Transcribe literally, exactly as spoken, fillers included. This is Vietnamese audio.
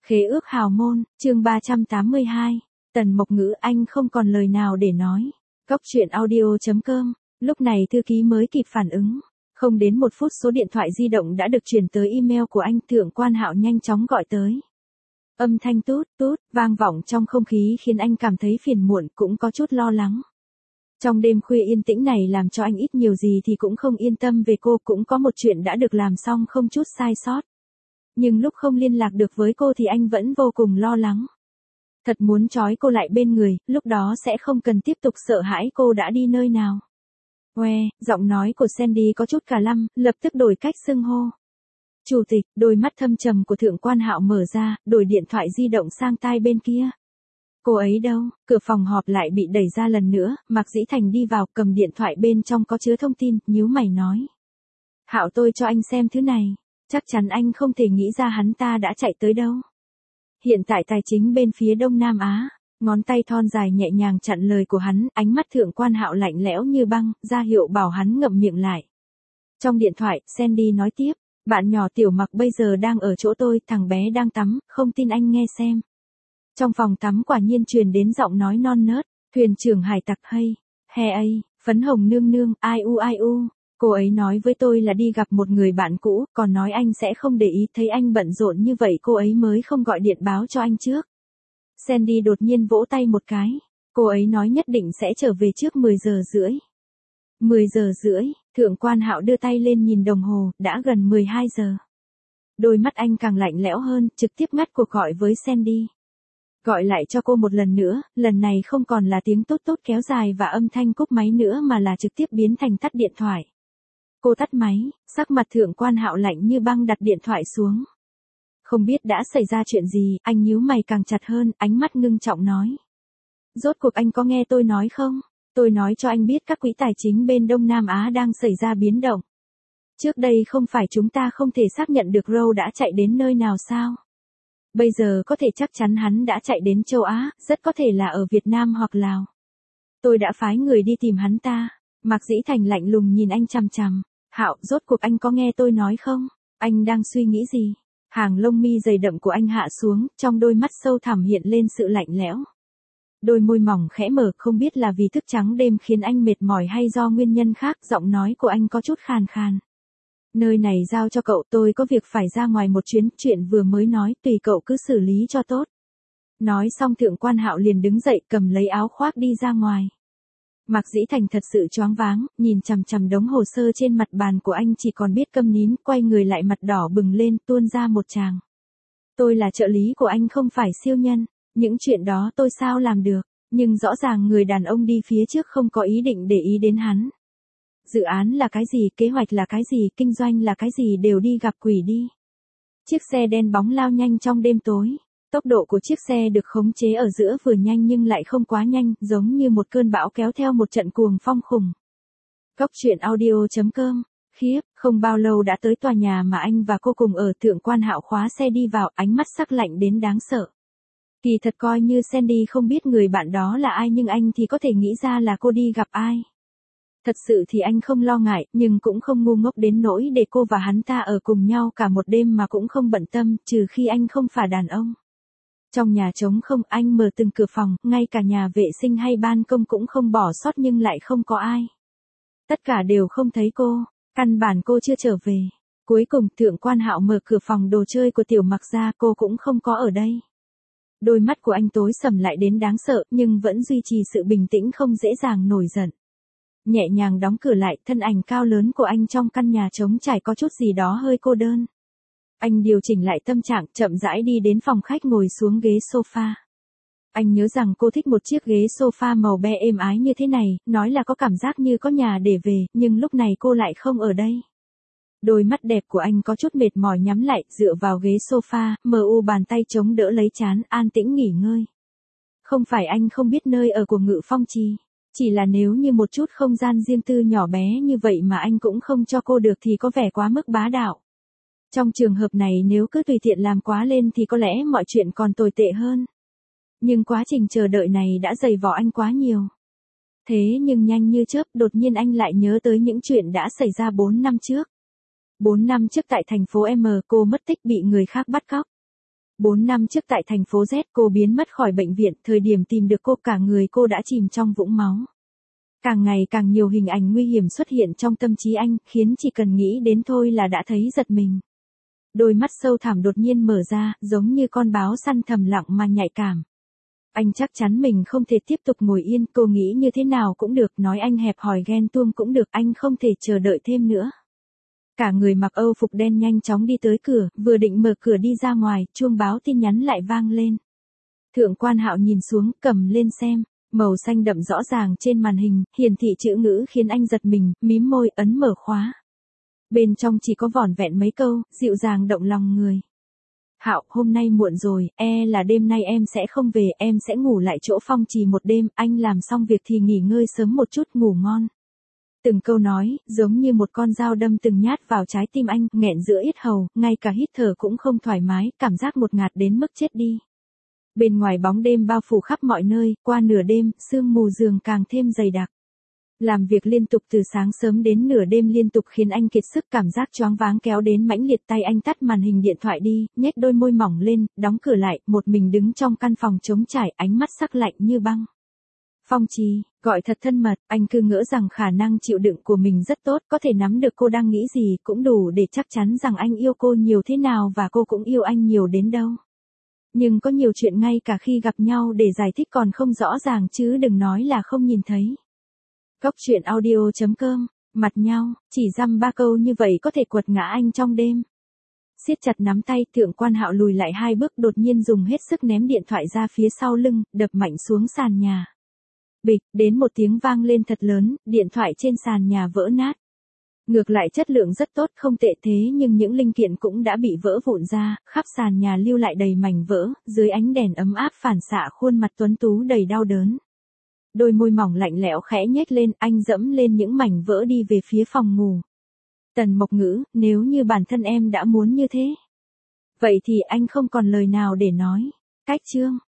Khế ước hào môn, chương ba trăm tám mươi hai. Tần Mộc Ngữ, anh không còn lời nào để nói. Góc truyện audio chấm com. Lúc này thư ký mới kịp phản ứng. Không đến một phút số điện thoại di động đã được chuyển tới email của anh. Thượng quan Hạo nhanh chóng gọi tới. Âm thanh tút tút vang vọng trong không khí khiến anh cảm thấy phiền muộn, cũng có chút lo lắng. Trong đêm khuya yên tĩnh này làm cho anh ít nhiều gì thì cũng không yên tâm về cô. Cũng có một chuyện đã được làm xong không chút sai sót. Nhưng lúc không liên lạc được với cô thì anh vẫn vô cùng lo lắng. Thật muốn trói cô lại bên người, lúc đó sẽ không cần tiếp tục sợ hãi cô đã đi nơi nào. Oe, giọng nói của Sandy có chút cà lăm, lập tức đổi cách xưng hô. Chủ tịch, đôi mắt thâm trầm của Thượng quan Hạo mở ra, đổi điện thoại di động sang tai bên kia. Cô ấy đâu? Cửa phòng họp lại bị đẩy ra lần nữa, Mạc Dĩ Thành đi vào, cầm điện thoại bên trong có chứa thông tin, nhíu mày nói. Hạo, tôi cho anh xem thứ này. Chắc chắn anh không thể nghĩ ra hắn ta đã chạy tới đâu. Hiện tại tài chính bên phía Đông Nam Á, ngón tay thon dài nhẹ nhàng chặn lời của hắn, ánh mắt Thượng quan Hạo lạnh lẽo như băng, ra hiệu bảo hắn ngậm miệng lại. Trong điện thoại, Sandy nói tiếp, bạn nhỏ Tiểu Mặc bây giờ đang ở chỗ tôi, thằng bé đang tắm, không tin anh nghe xem. Trong phòng tắm quả nhiên truyền đến giọng nói non nớt, thuyền trưởng hải tặc hay, he ấy, phấn hồng nương nương, ai u ai u. Cô ấy nói với tôi là đi gặp một người bạn cũ, còn nói anh sẽ không để ý, thấy anh bận rộn như vậy cô ấy mới không gọi điện báo cho anh trước. Sandy đột nhiên vỗ tay một cái. Cô ấy nói nhất định sẽ trở về trước mười giờ rưỡi. mười giờ rưỡi, Thượng quan Hạo đưa tay lên nhìn đồng hồ, đã gần mười hai giờ. Đôi mắt anh càng lạnh lẽo hơn, trực tiếp ngắt cuộc gọi với Sandy. Gọi lại cho cô một lần nữa, lần này không còn là tiếng tốt tốt kéo dài và âm thanh cúp máy nữa mà là trực tiếp biến thành tắt điện thoại. Cô tắt máy, sắc mặt Thượng quan Hạo lạnh như băng đặt điện thoại xuống. Không biết đã xảy ra chuyện gì, anh nhíu mày càng chặt hơn, ánh mắt ngưng trọng nói. Rốt cuộc anh có nghe tôi nói không? Tôi nói cho anh biết các quỹ tài chính bên Đông Nam Á đang xảy ra biến động. Trước đây không phải chúng ta không thể xác nhận được Rowe đã chạy đến nơi nào sao? Bây giờ có thể chắc chắn hắn đã chạy đến châu Á, rất có thể là ở Việt Nam hoặc Lào. Tôi đã phái người đi tìm hắn ta. Mạc Dĩ Thành lạnh lùng nhìn anh chằm chằm. Hạo, rốt cuộc anh có nghe tôi nói không? Anh đang suy nghĩ gì? Hàng lông mi dày đậm của anh hạ xuống, trong đôi mắt sâu thẳm hiện lên sự lạnh lẽo. Đôi môi mỏng khẽ mở, không biết là vì thức trắng đêm khiến anh mệt mỏi hay do nguyên nhân khác, giọng nói của anh có chút khàn khàn. Nơi này giao cho cậu, tôi có việc phải ra ngoài một chuyến, chuyện vừa mới nói, tùy cậu cứ xử lý cho tốt. Nói xong Thượng quan Hạo liền đứng dậy cầm lấy áo khoác đi ra ngoài. Mạc Dĩ Thành thật sự choáng váng, nhìn chằm chằm đống hồ sơ trên mặt bàn của anh chỉ còn biết câm nín, quay người lại mặt đỏ bừng lên, tuôn ra một tràng. Tôi là trợ lý của anh không phải siêu nhân, những chuyện đó tôi sao làm được, nhưng rõ ràng người đàn ông đi phía trước không có ý định để ý đến hắn. Dự án là cái gì, kế hoạch là cái gì, kinh doanh là cái gì đều đi gặp quỷ đi. Chiếc xe đen bóng lao nhanh trong đêm tối. Tốc độ của chiếc xe được khống chế ở giữa vừa nhanh nhưng lại không quá nhanh, giống như một cơn bão kéo theo một trận cuồng phong khủng. Góc truyện audio chấm com. Khiếp, không bao lâu đã tới tòa nhà mà anh và cô cùng ở. Thượng quan Hạo khóa xe đi vào, ánh mắt sắc lạnh đến đáng sợ. Kỳ thật coi như Sandy không biết người bạn đó là ai nhưng anh thì có thể nghĩ ra là cô đi gặp ai. Thật sự thì anh không lo ngại, nhưng cũng không ngu ngốc đến nỗi để cô và hắn ta ở cùng nhau cả một đêm mà cũng không bận tâm, trừ khi anh không phải đàn ông. Trong nhà trống không, anh mở từng cửa phòng, ngay cả nhà vệ sinh hay ban công cũng không bỏ sót nhưng lại không có ai. Tất cả đều không thấy cô, căn bản cô chưa trở về. Cuối cùng Thượng quan Hạo mở cửa phòng đồ chơi của Tiểu Mặc ra, cô cũng không có ở đây. Đôi mắt của anh tối sầm lại đến đáng sợ nhưng vẫn duy trì sự bình tĩnh không dễ dàng nổi giận. Nhẹ nhàng đóng cửa lại, thân ảnh cao lớn của anh trong căn nhà trống trải có chút gì đó hơi cô đơn. Anh điều chỉnh lại tâm trạng, chậm rãi đi đến phòng khách ngồi xuống ghế sofa. Anh nhớ rằng cô thích một chiếc ghế sofa màu be êm ái như thế này, nói là có cảm giác như có nhà để về, nhưng lúc này cô lại không ở đây. Đôi mắt đẹp của anh có chút mệt mỏi nhắm lại, dựa vào ghế sofa, mờ u bàn tay chống đỡ lấy trán, an tĩnh nghỉ ngơi. Không phải anh không biết nơi ở của Ngự Phong Trì, chỉ là nếu như một chút không gian riêng tư nhỏ bé như vậy mà anh cũng không cho cô được thì có vẻ quá mức bá đạo. Trong trường hợp này nếu cứ tùy tiện làm quá lên thì có lẽ mọi chuyện còn tồi tệ hơn. Nhưng quá trình chờ đợi này đã dày vò anh quá nhiều. Thế nhưng nhanh như chớp, đột nhiên anh lại nhớ tới những chuyện đã xảy ra bốn năm trước. bốn năm trước tại thành phố M, cô mất tích bị người khác bắt cóc. Bốn năm trước tại thành phố Z cô biến mất khỏi bệnh viện, thời điểm tìm được cô cả người cô đã chìm trong vũng máu. Càng ngày càng nhiều hình ảnh nguy hiểm xuất hiện trong tâm trí anh, khiến chỉ cần nghĩ đến thôi là đã thấy giật mình. Đôi mắt sâu thẳm đột nhiên mở ra, giống như con báo săn thầm lặng mà nhạy cảm. Anh chắc chắn mình không thể tiếp tục ngồi yên, cô nghĩ như thế nào cũng được, nói anh hẹp hòi ghen tuông cũng được, anh không thể chờ đợi thêm nữa. Cả người mặc âu phục đen nhanh chóng đi tới cửa, vừa định mở cửa đi ra ngoài, chuông báo tin nhắn lại vang lên. Thượng quan Hạo nhìn xuống, cầm lên xem, màu xanh đậm rõ ràng trên màn hình, hiển thị chữ ngữ khiến anh giật mình, mím môi, ấn mở khóa. Bên trong chỉ có vỏn vẹn mấy câu, dịu dàng động lòng người. Hạo, hôm nay muộn rồi, e là đêm nay em sẽ không về, em sẽ ngủ lại chỗ Phong Trì một đêm, anh làm xong việc thì nghỉ ngơi sớm một chút, ngủ ngon. Từng câu nói, giống như một con dao đâm từng nhát vào trái tim anh, nghẹn giữa yết hầu, ngay cả hít thở cũng không thoải mái, cảm giác ngột ngạt đến mức chết đi. Bên ngoài bóng đêm bao phủ khắp mọi nơi, qua nửa đêm, sương mù giường càng thêm dày đặc. Làm việc liên tục từ sáng sớm đến nửa đêm liên tục khiến anh kiệt sức, cảm giác choáng váng kéo đến mãnh liệt, tay anh tắt màn hình điện thoại đi, nhếch đôi môi mỏng lên, đóng cửa lại, một mình đứng trong căn phòng trống trải, ánh mắt sắc lạnh như băng. Phong Trì, gọi thật thân mật, anh cứ ngỡ rằng khả năng chịu đựng của mình rất tốt, có thể nắm được cô đang nghĩ gì cũng đủ để chắc chắn rằng anh yêu cô nhiều thế nào và cô cũng yêu anh nhiều đến đâu. Nhưng có nhiều chuyện ngay cả khi gặp nhau để giải thích còn không rõ ràng chứ đừng nói là không nhìn thấy. Cốc truyện audio chấm com, mặt nhau, chỉ dăm ba câu như vậy có thể quật ngã anh trong đêm. Siết chặt nắm tay, Thượng quan Hạo lùi lại hai bước, đột nhiên dùng hết sức ném điện thoại ra phía sau lưng, đập mạnh xuống sàn nhà. Bịch, đến một tiếng vang lên thật lớn, điện thoại trên sàn nhà vỡ nát. Ngược lại chất lượng rất tốt, không tệ, thế nhưng những linh kiện cũng đã bị vỡ vụn ra, khắp sàn nhà lưu lại đầy mảnh vỡ, dưới ánh đèn ấm áp phản xạ khuôn mặt tuấn tú đầy đau đớn. Đôi môi mỏng lạnh lẽo khẽ nhếch lên, anh dẫm lên những mảnh vỡ đi về phía phòng ngủ. Tần Mộc Ngữ, nếu như bản thân em đã muốn như thế, vậy thì anh không còn lời nào để nói. Cách chương